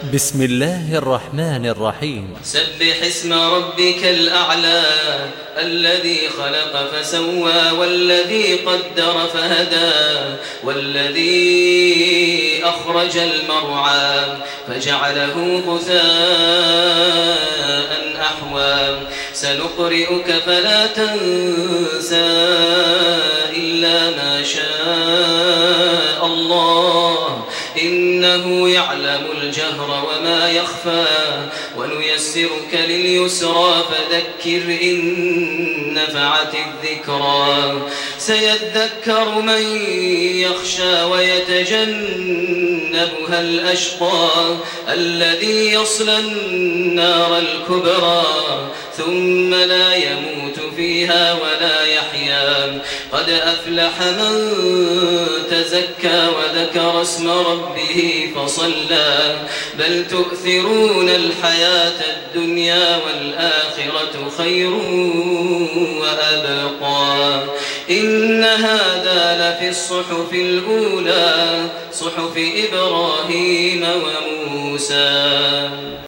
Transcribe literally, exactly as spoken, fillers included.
بسم الله الرحمن الرحيم. سبح اسم ربك الأعلى الذي خلق فسوى والذي قدر فهدى والذي أخرج المرعى فجعله غثاء أحوى سنقرئك فلا تنسى إلا ما شاء الله إنه يعلم الجهر وما يخفى ونيسرك لليسرى فذكر إن نفعت الذكرى سيذكر من يخشى ويتجنبها الأشقى الذي يصلى النار الكبرى ثم لا يموت فيها ولا يحيا قد أفلح من تزكى وذكر اسم ربه فصلى بل تؤثرون الحياة الدنيا والآخرة خير وأبقى إن هذا لفي الصحف الأولى صحف إبراهيم وموسى.